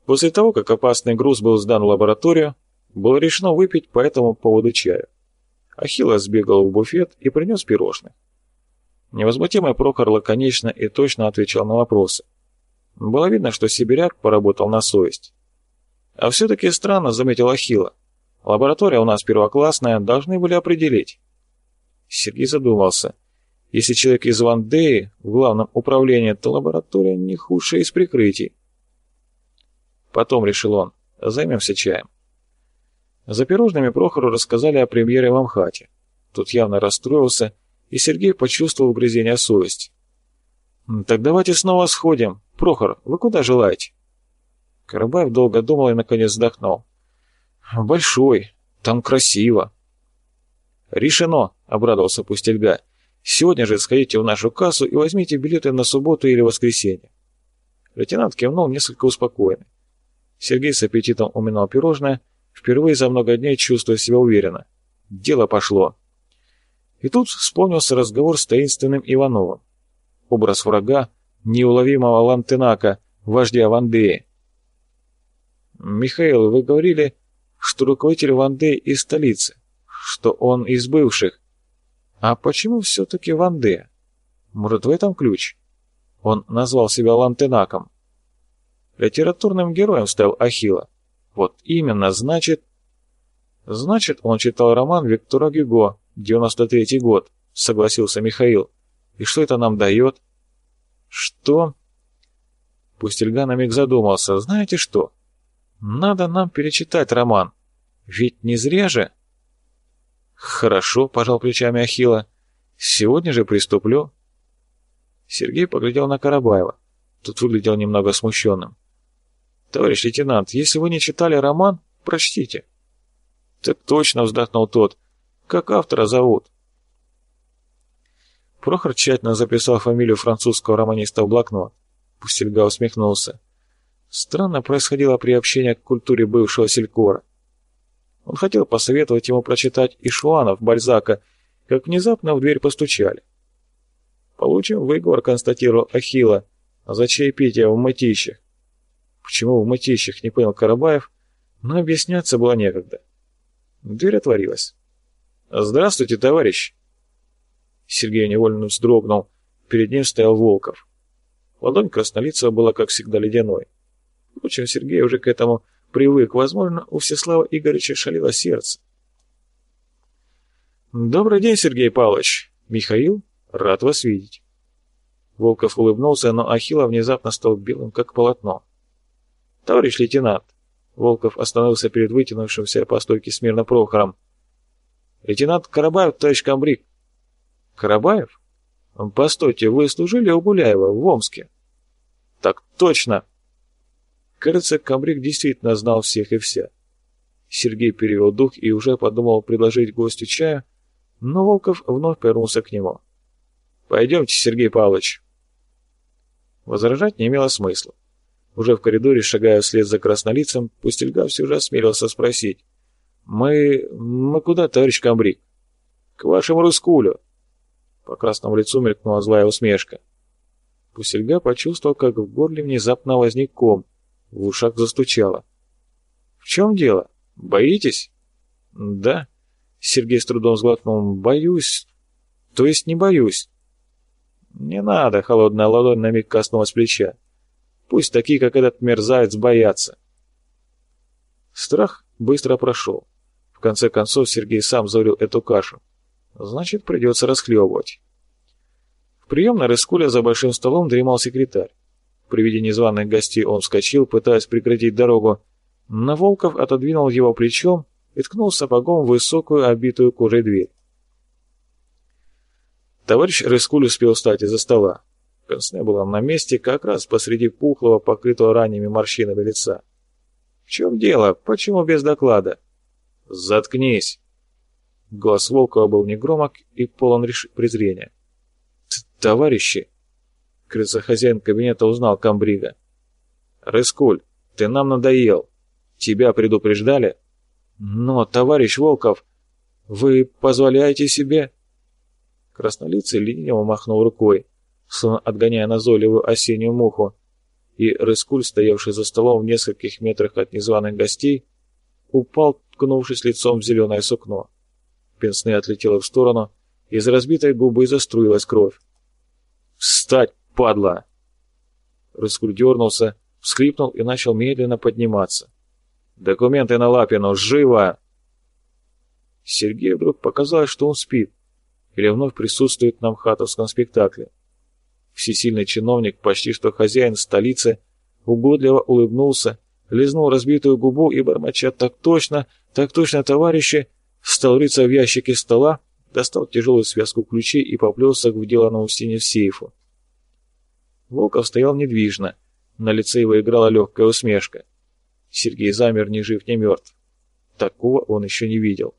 После того, как опасный груз был сдан в лабораторию, было решено выпить по этому поводу чаю. Ахилла сбегал в буфет и принес пирожных. Невозмутимый Прохор лаконично и точно отвечал на вопросы. Было видно, что сибиряк поработал на совесть. «А все-таки странно», — заметил Ахилла. «Лаборатория у нас первоклассная, должны были определить». Сергей задумался. Если человек из Вандеи в главном управлении, то лаборатория не худшая из прикрытий. Потом, решил он, займемся чаем. За пирожными Прохору рассказали о премьере в Амхате. Тут явно расстроился, и Сергей почувствовал угрызение совести. «Так давайте снова сходим. Прохор, вы куда желаете?» Карабаев долго думал и наконец вздохнул. «Большой. Там красиво». «Решено», — обрадовался Пустельга. «Сегодня же сходите в нашу кассу и возьмите билеты на субботу или воскресенье». Лейтенант кивнул несколько успокоенный. Сергей с аппетитом уминал пирожное, впервые за много дней чувствуя себя уверенно. Дело пошло. И тут вспомнился разговор с таинственным Ивановым. Образ врага, неуловимого Лантенака, вождя Вандеи. «Михаил, вы говорили, что руководитель Вандеи из столицы, что он из бывших. А почему все-таки Вандея? Может, в этом ключ?» Он назвал себя Лантенаком. Литературным героем стал Ахилла. Вот именно, значит... Значит, он читал роман Виктора Гюго, 93-й год, согласился Михаил. И что это нам дает? Что? Пустельга на миг задумался. Знаете что? Надо нам перечитать роман. Ведь не зря же... Хорошо, пожал плечами Ахилла. Сегодня же приступлю. Сергей поглядел на Карабаева. Тут выглядел немного смущенным. «Товарищ лейтенант, если вы не читали роман, прочтите». «Так точно», — вздохнул тот. «Как автора зовут?» Прохор тщательно записал фамилию французского романиста в блокнот. Пустельга усмехнулся. Странно происходило приобщение к культуре бывшего селькора. Он хотел посоветовать ему прочитать Ишуанов, Бальзака, как внезапно в дверь постучали. «Получим выговор», — констатировал Ахилла, — «за чаепитие в Мытищах». Почему в Мытищах, не понял Карабаев, но объясняться было некогда. Дверь отворилась. «Здравствуйте, товарищ!» Сергей невольно вздрогнул. Перед ним стоял Волков. Ладонь краснолицего была, как всегда, ледяной. Впрочем, Сергей уже к этому привык. Возможно, у Всеслава Игоревича шалило сердце. «Добрый день, Сергей Павлович!» «Михаил, рад вас видеть!» Волков улыбнулся, но Ахилла внезапно стал белым, как полотно. «Товарищ лейтенант!» Волков остановился перед вытянувшимся по стойке смирно Прохором. «Лейтенант Карабаев, товарищ комбриг». «Карабаев? Постойте, вы служили у Гуляева в Омске?» «Так точно!» Кажется, комбриг действительно знал всех и вся. Сергей перевел дух и уже подумал предложить гостю чаю, но Волков вновь повернулся к нему. «Пойдемте, Сергей Павлович». Возражать не имело смысла. Уже в коридоре, шагая вслед за краснолицем, Пустельга все же осмелился спросить. «Мы куда, товарищ комбриг?» «К вашему Рыскулю». По красному лицу мелькнула злая усмешка. Пустельга почувствовал, как в горле внезапно возник ком, в ушах застучало. «В чем дело? Боитесь?» «Да». Сергей с трудом сглотнул. «Боюсь. То есть не боюсь». «Не надо», — холодная ладонь на миг коснулась плеча. «Пусть такие, как этот мерзавец, боятся». Страх быстро прошел. В конце концов Сергей сам заварил эту кашу. Значит, придется расхлебывать. В приемной Рыскуля за большим столом дремал секретарь. При виде незваных гостей он вскочил, пытаясь прекратить дорогу, но Волков отодвинул его плечом и ткнул сапогом в высокую, обитую кожей дверь. Товарищ Рыскуль успел встать из-за стола. Пенсне была на месте, как раз посреди пухлого, покрытого ранними морщинами лица. «В чем дело? Почему без доклада?» «Заткнись!» Голос Волкова был негромок и полон презрения. «Товарищи!» Кажется, хозяин кабинета узнал комбрига. «Рыскуль, ты нам надоел. Тебя предупреждали?» «Но, товарищ Волков, вы позволяете себе...» Краснолицый лениво махнул рукой, словно отгоняя назойливую осеннюю муху, и Рыскуль, стоявший за столом в нескольких метрах от незваных гостей, упал, ткнувшись лицом в зеленое сукно. Пенсне отлетела в сторону, из разбитой губы заструилась кровь. «Встать, падла!» Рыскуль дернулся, вскрипнул и начал медленно подниматься. «Документы на Лапину! Живо!» Сергею вдруг показалось, что он спит, или вновь присутствует на МХАТовском спектакле. Всесильный чиновник, почти что хозяин столицы, угодливо улыбнулся, лизнул разбитую губу и, бормоча так точно, товарищи, стал рыться в ящике стола, достал тяжелую связку ключей и поплелся к вделанному в стене сейфу. Волков стоял недвижно, на лице его играла легкая усмешка. Сергей замер ни жив, ни мертв. Такого он еще не видел.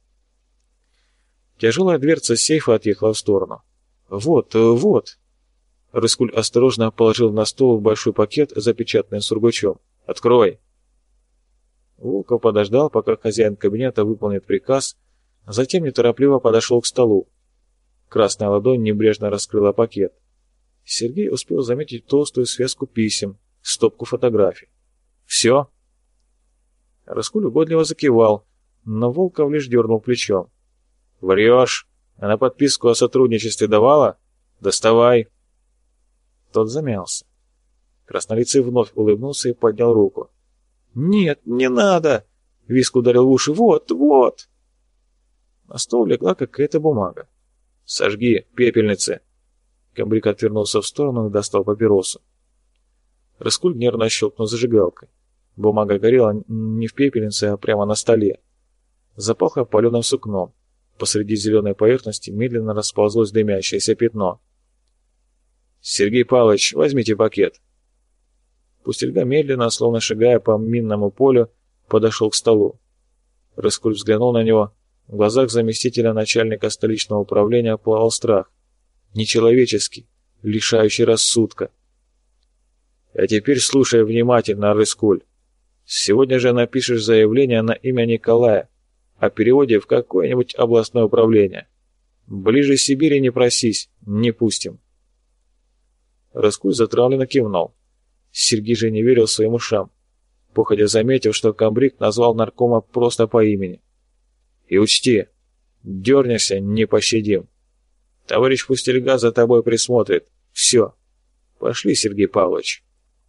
Тяжелая дверца сейфа отъехала в сторону. «Вот!» Рыскуль осторожно положил на стол большой пакет, запечатанный сургучом. «Открой!» Волков подождал, пока хозяин кабинета выполнит приказ, затем неторопливо подошел к столу. Красная ладонь небрежно раскрыла пакет. Сергей успел заметить толстую связку писем, стопку фотографий. «Все?» Рыскуль угодливо закивал, но Волков лишь дернул плечом. «Врешь? А на подписку о сотрудничестве давала? Доставай!» Тот замялся. Краснолицый вновь улыбнулся и поднял руку. «Нет, не надо!» — Виск ударил в уши. «Вот!» На стол легла какая-то бумага. «Сожги, пепельницы!» Камбрик отвернулся в сторону и достал папиросу. Рыскуль нервно щелкнул зажигалкой. Бумага горела не в пепельнице, а прямо на столе. Запахло паленым сукном. Посреди зеленой поверхности медленно расползлось дымящееся пятно. «Сергей Павлович, возьмите пакет». Пустельга медленно, словно шагая по минному полю, подошел к столу. Рыскуль взглянул на него. В глазах заместителя начальника столичного управления плавал страх. Нечеловеческий, лишающий рассудка. «А теперь слушай внимательно, Рыскуль. Сегодня же напишешь заявление на имя Николая о переводе в какое-нибудь областное управление. Ближе Сибири не просись, не пустим». Рыскуль затравленно кивнул. Сергей же не верил своим ушам, походя заметив, что Камбрик назвал наркома просто по имени. «И учти, дернешься, не пощадим. Товарищ Пустельга за тобой присмотрит. Все. Пошли, Сергей Павлович».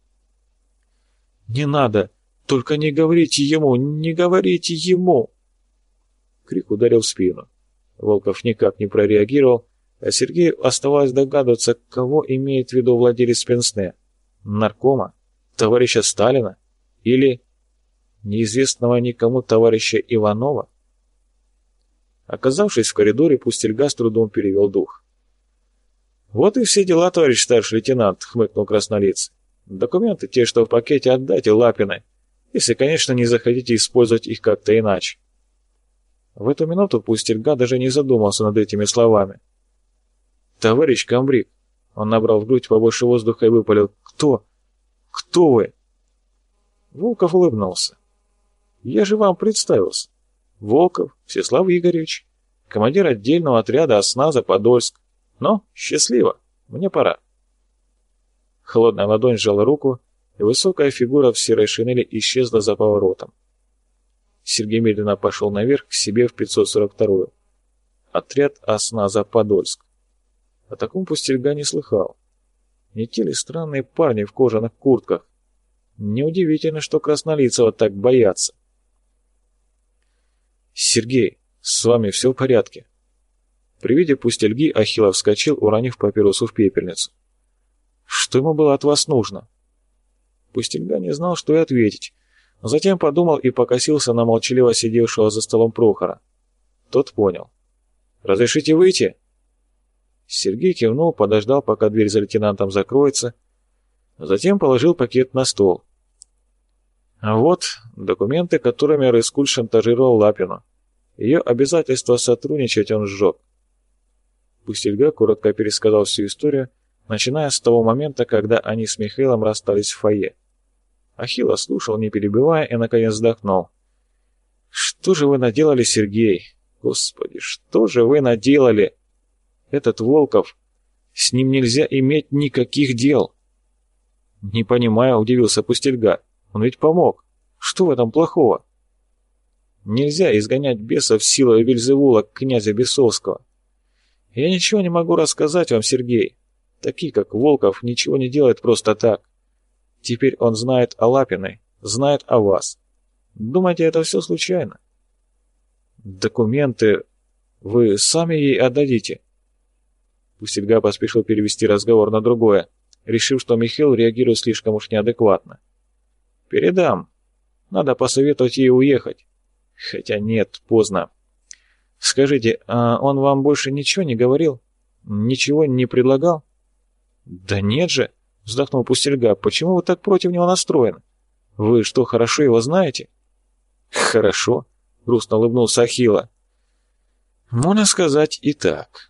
«Не надо! Только не говорите ему! Не говорите ему!» Крик ударил в спину. Волков никак не прореагировал, а Сергею оставалось догадываться, кого имеет в виду владелец Пенсне. Наркома? Товарища Сталина? Или неизвестного никому товарища Иванова? Оказавшись в коридоре, Пустельга с трудом перевел дух. «Вот и все дела, товарищ старший лейтенант», — хмыкнул краснолицый. «Документы те, что в пакете, отдайте Лапиной, если, конечно, не захотите использовать их как-то иначе». В эту минуту Пустельга даже не задумался над этими словами. «Товарищ Камбрик», — он набрал в грудь побольше воздуха и выпалил. «Кто? Кто вы?» Волков улыбнулся. «Я же вам представился. Волков Всеслав Игоревич, командир отдельного отряда осназа Подольск. Но счастливо, мне пора». Холодная ладонь сжала руку, и высокая фигура в серой шинели исчезла за поворотом. Сергей медленно пошел наверх к себе в 542-ю. Отряд осназа Подольск. О таком Пустельга не слыхал. Не те ли странные парни в кожаных куртках? Неудивительно, что Краснолицего так боятся. «Сергей, с вами все в порядке?» При виде Пустельги Ахилов вскочил, уронив папиросу в пепельницу. «Что ему было от вас нужно?» Пустельга не знал, что и ответить. Затем подумал и покосился на молчаливо сидевшего за столом Прохора. Тот понял. «Разрешите выйти?» Сергей кивнул, подождал, пока дверь за лейтенантом закроется, затем положил пакет на стол. А вот документы, которыми Рыскуль шантажировал Лапину. Ее обязательство сотрудничать он сжег. Пустельга коротко пересказал всю историю, начиная с того момента, когда они с Михаилом расстались в фойе. Ахилла слушал, не перебивая, и наконец вздохнул. «Что же вы наделали, Сергей? Господи, что же вы наделали? Этот Волков, с ним нельзя иметь никаких дел». «Не понимаю», — удивился Пустельга. «Он ведь помог. Что в этом плохого?» «Нельзя изгонять бесов силой Вельзевула, князя Бесовского. Я ничего не могу рассказать вам, Сергей. Такие, как Волков, ничего не делают просто так. Теперь он знает о Лапиной, знает о вас. Думаете, это все случайно?» «Документы вы сами ей отдадите?» Пустельга поспешил перевести разговор на другое, решив, что Михаил реагирует слишком уж неадекватно. «Передам. Надо посоветовать ей уехать. Хотя нет, поздно. Скажите, а он вам больше ничего не говорил? Ничего не предлагал?» «Да нет же», — вздохнул Пустельга, — «почему вы так против него настроены? Вы что, хорошо его знаете?» «Хорошо», — грустно улыбнулся Ахилла. «Можно сказать и так».